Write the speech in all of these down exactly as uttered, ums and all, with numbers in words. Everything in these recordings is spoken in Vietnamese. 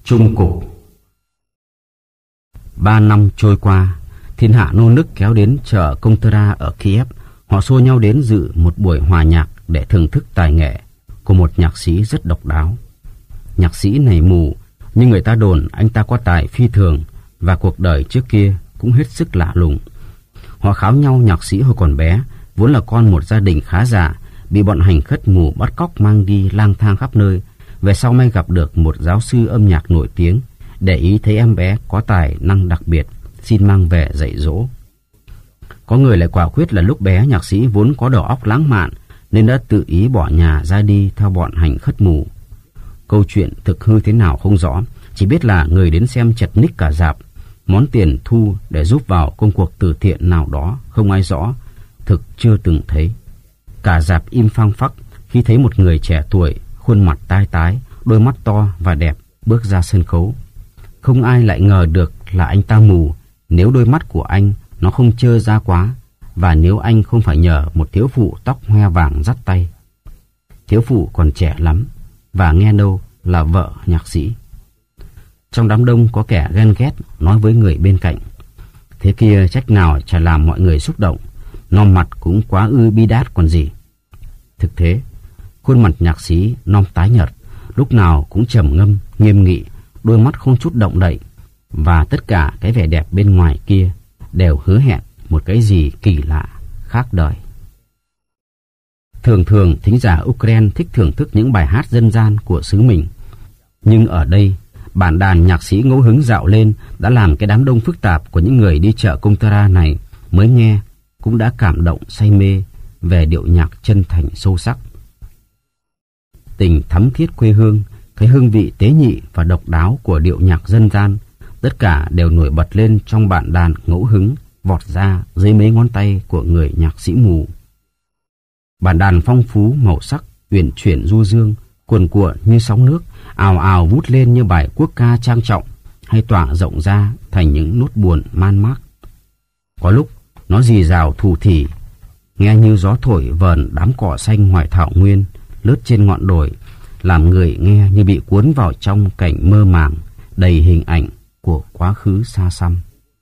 Trung cục. Ba năm trôi qua, thiên hạ nô nức kéo đến chợ Contra ở Kiev. Họ xô nhau đến dự một buổi hòa nhạc để thưởng thức tài nghệ của một nhạc sĩ rất độc đáo. Nhạc sĩ này mù, nhưng người ta đồn anh ta có tài phi thường và cuộc đời trước kia cũng hết sức lạ lùng. Họ kháo nhau nhạc sĩ hồi còn bé, vốn là con một gia đình khá giả, bị bọn hành khất mù bắt cóc mang đi lang thang khắp nơi. Về sau may gặp được một giáo sư âm nhạc nổi tiếng, để ý thấy em bé có tài năng đặc biệt, xin mang về dạy dỗ. Có người lại quả quyết là lúc bé nhạc sĩ vốn có đầu óc lãng mạn, nên đã tự ý bỏ nhà ra đi theo bọn hành khất mù. Câu chuyện thực hư thế nào không rõ, chỉ biết là người đến xem chật ních cả rạp. Món tiền thu để giúp vào công cuộc từ thiện nào đó không ai rõ, thực chưa từng thấy. Cả rạp im phăng phắc khi thấy một người trẻ tuổi, khuôn mặt tai tái, đôi mắt to và đẹp bước ra sân khấu. Không ai lại ngờ được là anh ta mù, nếu đôi mắt của anh nó không trơ ra quá, và nếu anh không phải nhờ một thiếu phụ tóc hoe vàng dắt tay. Thiếu phụ còn trẻ lắm, và nghe đâu là vợ nhạc sĩ. Trong đám đông có kẻ ghen ghét nói với người bên cạnh: thế kia trách nào chả làm mọi người xúc động, nom mặt cũng quá ư bi đát còn gì. Thực thế, khuôn mặt nhạc sĩ non tái nhợt, lúc nào cũng trầm ngâm, nghiêm nghị, đôi mắt không chút động đậy, và tất cả cái vẻ đẹp bên ngoài kia đều hứa hẹn một cái gì kỳ lạ, khác đời. Thường thường thính giả Ukraine thích thưởng thức những bài hát dân gian của xứ mình, nhưng ở đây bản đàn nhạc sĩ ngẫu hứng dạo lên đã làm cái đám đông phức tạp của những người đi chợ Contra này mới nghe cũng đã cảm động say mê về điệu nhạc chân thành sâu sắc. Tình thắm thiết quê hương, cái hương vị tế nhị và độc đáo của điệu nhạc dân gian, tất cả đều nổi bật lên trong bản đàn ngẫu hứng vọt ra dưới mấy ngón tay của người nhạc sĩ mù. Bản đàn phong phú màu sắc, uyển chuyển du dương, cuồn cuộn như sóng nước, ào ào vút lên như bài quốc ca trang trọng, hay tỏa rộng ra thành những nốt buồn man mác. Có lúc nó rì rào thủ thỉ, nghe như gió thổi vờn đám cỏ xanh ngoài thảo nguyên lướt trên ngọn đồi, làm người nghe như bị cuốn vào trong cảnh mơ màng đầy hình ảnh của quá khứ xa xăm.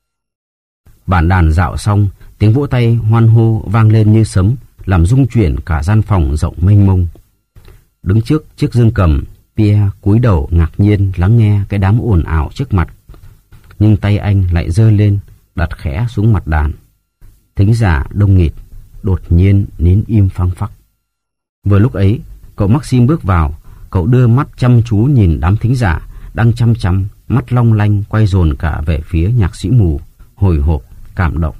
Bản đàn dạo xong, tiếng vỗ tay hoan hô vang lên như sấm, làm rung chuyển cả gian phòng rộng mênh mông. Đứng trước chiếc dương cầm, Pierre cúi đầu ngạc nhiên lắng nghe cái đám ồn ào trước mặt, nhưng tay anh lại giơ lên đặt khẽ xuống mặt đàn. Thính giả đông nghịt, đột nhiên nín im phăng phắc. Vừa lúc ấy, cậu Maxim bước vào. Cậu đưa mắt chăm chú nhìn đám thính giả đang chăm chăm, mắt long lanh quay dồn cả về phía nhạc sĩ mù, hồi hộp, cảm động.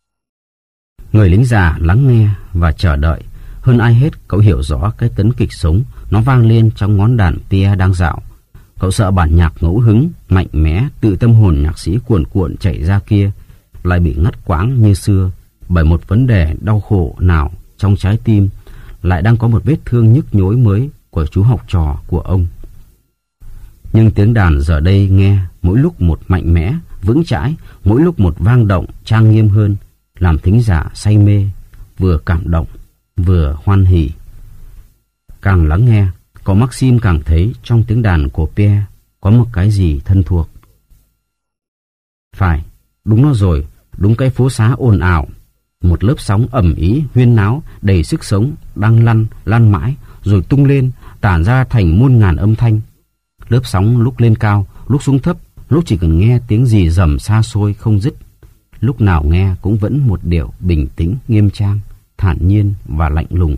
Người lính già lắng nghe và chờ đợi. Hơn ai hết, cậu hiểu rõ cái tấn kịch sống nó vang lên trong ngón đàn Pierre đang dạo. Cậu sợ bản nhạc ngẫu hứng, mạnh mẽ, tự tâm hồn nhạc sĩ cuồn cuộn chạy ra kia lại bị ngắt quãng như xưa bởi một vấn đề đau khổ nào trong trái tim, lại đang có một vết thương nhức nhối mới của chú học trò của ông. Nhưng tiếng đàn giờ đây nghe mỗi lúc một mạnh mẽ, vững chãi, mỗi lúc một vang động, trang nghiêm hơn, làm thính giả say mê, vừa cảm động, vừa hoan hỉ. Càng lắng nghe, cậu Maxim càng thấy trong tiếng đàn của Pierre có một cái gì thân thuộc. Phải, đúng nó rồi, đúng cái phố xá ồn ào. Một lớp sóng ầm ĩ, huyên náo, đầy sức sống, đang lăn, lăn mãi, rồi tung lên, tản ra thành muôn ngàn âm thanh. Lớp sóng lúc lên cao, lúc xuống thấp, lúc chỉ cần nghe tiếng rì rầm xa xôi không dứt. Lúc nào nghe cũng vẫn một điệu bình tĩnh, nghiêm trang, thản nhiên và lạnh lùng.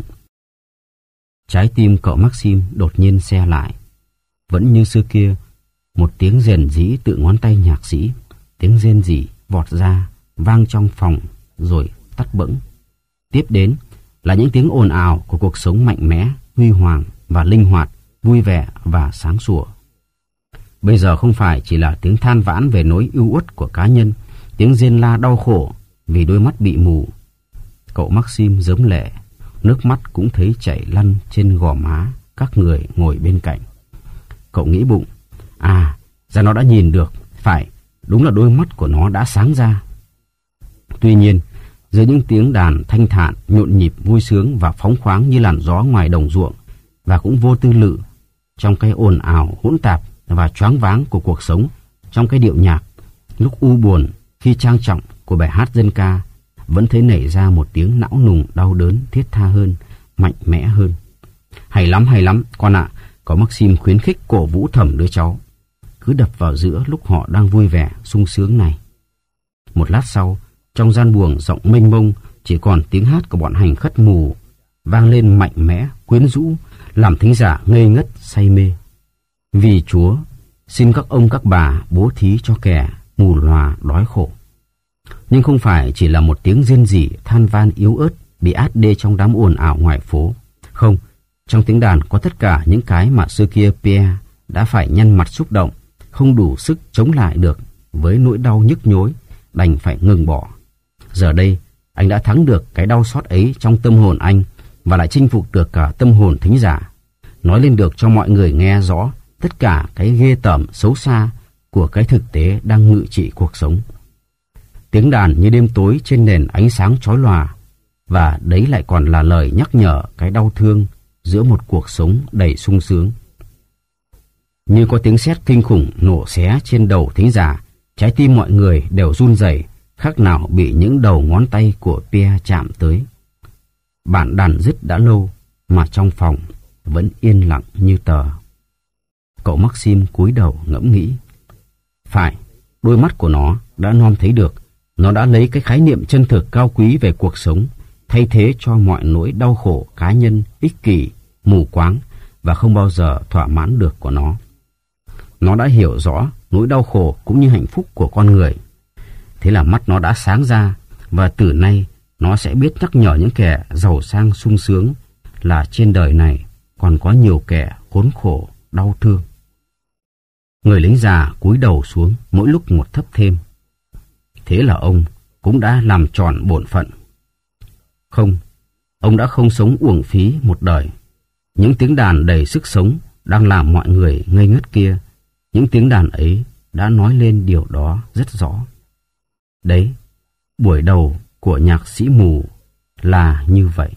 Trái tim cậu Maxim đột nhiên se lại. Vẫn như xưa kia, một tiếng rền rĩ tự ngón tay nhạc sĩ, tiếng rên rỉ vọt ra, vang trong phòng, rồi tắt bẫng. Tiếp đến là những tiếng ồn ào của cuộc sống mạnh mẽ, huy hoàng và linh hoạt, vui vẻ và sáng sủa. Bây giờ không phải chỉ là tiếng than vãn về nỗi ưu uất của cá nhân, tiếng rên la đau khổ vì đôi mắt bị mù. Cậu Maxim rớm lệ, nước mắt cũng thấy chảy lăn trên gò má các người ngồi bên cạnh. Cậu nghĩ bụng, à, ra nó đã nhìn được, phải, đúng là đôi mắt của nó đã sáng ra. Tuy nhiên, dưới những tiếng đàn thanh thản, nhộn nhịp, vui sướng và phóng khoáng như làn gió ngoài đồng ruộng, và cũng vô tư lự, trong cái ồn ào hỗn tạp và choáng váng của cuộc sống trong cái điệu nhạc lúc u buồn khi trang trọng của bài hát dân ca vẫn thấy nảy ra một tiếng não nùng đau đớn thiết tha hơn, mạnh mẽ hơn. Hay lắm, hay lắm, con ạ, à, có Maxim khuyến khích cổ vũ thầm đứa cháu. Cứ đập vào giữa lúc họ đang vui vẻ, sung sướng này. Một lát sau, trong gian buồng rộng mênh mông, chỉ còn tiếng hát của bọn hành khất mù, vang lên mạnh mẽ, quyến rũ, làm thính giả ngây ngất, say mê. Vì Chúa, xin các ông các bà bố thí cho kẻ mù lòa đói khổ. Nhưng không phải chỉ là một tiếng rên rỉ than van yếu ớt bị át đê trong đám ồn ào ngoài phố. Không, trong tiếng đàn có tất cả những cái mà xưa kia Pierre đã phải nhăn mặt xúc động, không đủ sức chống lại được với nỗi đau nhức nhối, đành phải ngừng bỏ. Giờ đây, anh đã thắng được cái đau xót ấy trong tâm hồn anh và lại chinh phục được cả tâm hồn thính giả, nói lên được cho mọi người nghe rõ tất cả cái ghê tởm xấu xa của cái thực tế đang ngự trị cuộc sống. Tiếng đàn như đêm tối trên nền ánh sáng chói lòa, và đấy lại còn là lời nhắc nhở cái đau thương giữa một cuộc sống đầy sung sướng. Như có tiếng sét kinh khủng nổ xé trên đầu thính giả, trái tim mọi người đều run rẩy, khác nào bị những đầu ngón tay của Pierre chạm tới. Bản đàn dứt đã lâu mà trong phòng vẫn yên lặng như tờ. Cậu Maxim cúi đầu ngẫm nghĩ. Phải, đôi mắt của nó đã nom thấy được. Nó đã lấy cái khái niệm chân thực cao quý về cuộc sống thay thế cho mọi nỗi đau khổ cá nhân, ích kỷ, mù quáng và không bao giờ thỏa mãn được của nó. Nó đã hiểu rõ nỗi đau khổ cũng như hạnh phúc của con người. Thế là mắt nó đã sáng ra, và từ nay nó sẽ biết nhắc nhở những kẻ giàu sang sung sướng là trên đời này còn có nhiều kẻ khốn khổ, đau thương. Người lính già cúi đầu xuống mỗi lúc một thấp thêm. Thế là ông cũng đã làm tròn bổn phận. Không, ông đã không sống uổng phí một đời. Những tiếng đàn đầy sức sống đang làm mọi người ngây ngất kia, những tiếng đàn ấy đã nói lên điều đó rất rõ. Đấy, buổi đầu của nhạc sĩ mù là như vậy.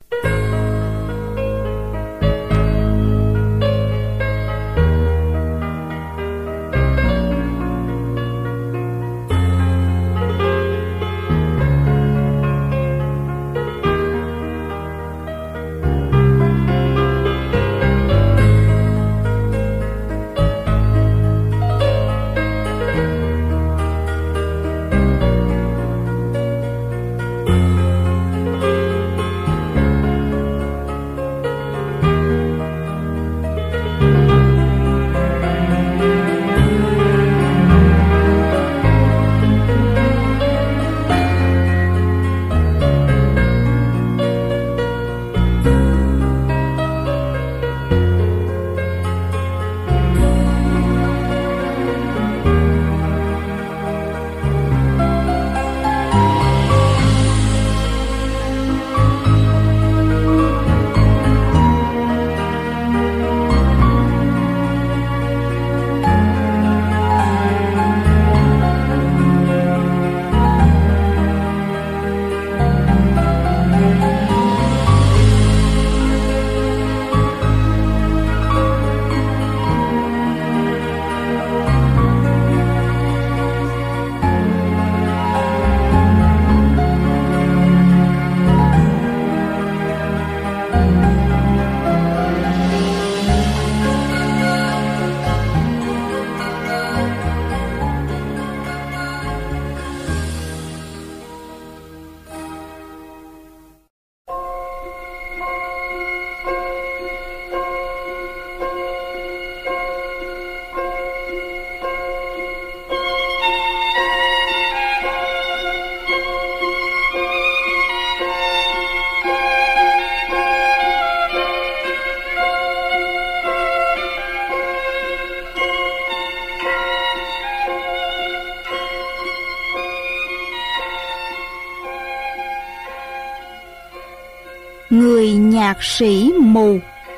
Người nhạc sĩ mù.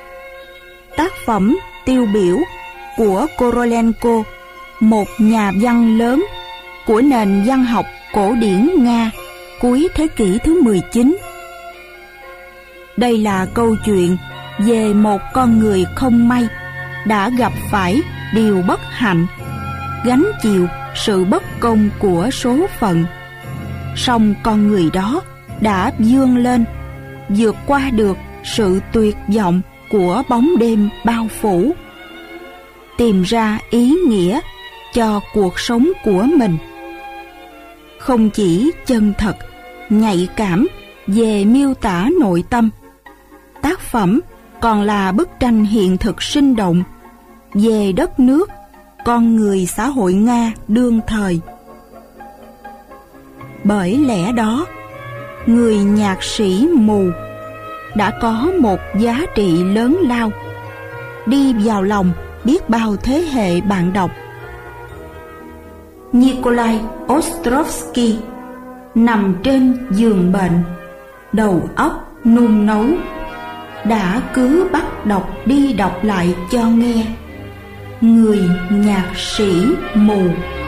Tác phẩm tiêu biểu của Korolenko, một nhà văn lớn của nền văn học cổ điển Nga cuối thế kỷ thứ mười chín. Đây là câu chuyện về một con người không may đã gặp phải điều bất hạnh, gánh chịu sự bất công của số phận. Song con người đó đã vươn lên, vượt qua được sự tuyệt vọng của bóng đêm bao phủ, tìm ra ý nghĩa cho cuộc sống của mình. Không chỉ chân thật, nhạy cảm về miêu tả nội tâm, tác phẩm còn là bức tranh hiện thực sinh động về đất nước, con người xã hội Nga đương thời. Bởi lẽ đó, người nhạc sĩ mù đã có một giá trị lớn lao, đi vào lòng biết bao thế hệ bạn đọc. Nikolai Ostrovsky nằm trên giường bệnh, đầu óc nung nấu, đã cứ bắt đọc đi đọc lại cho nghe Người nhạc sĩ mù.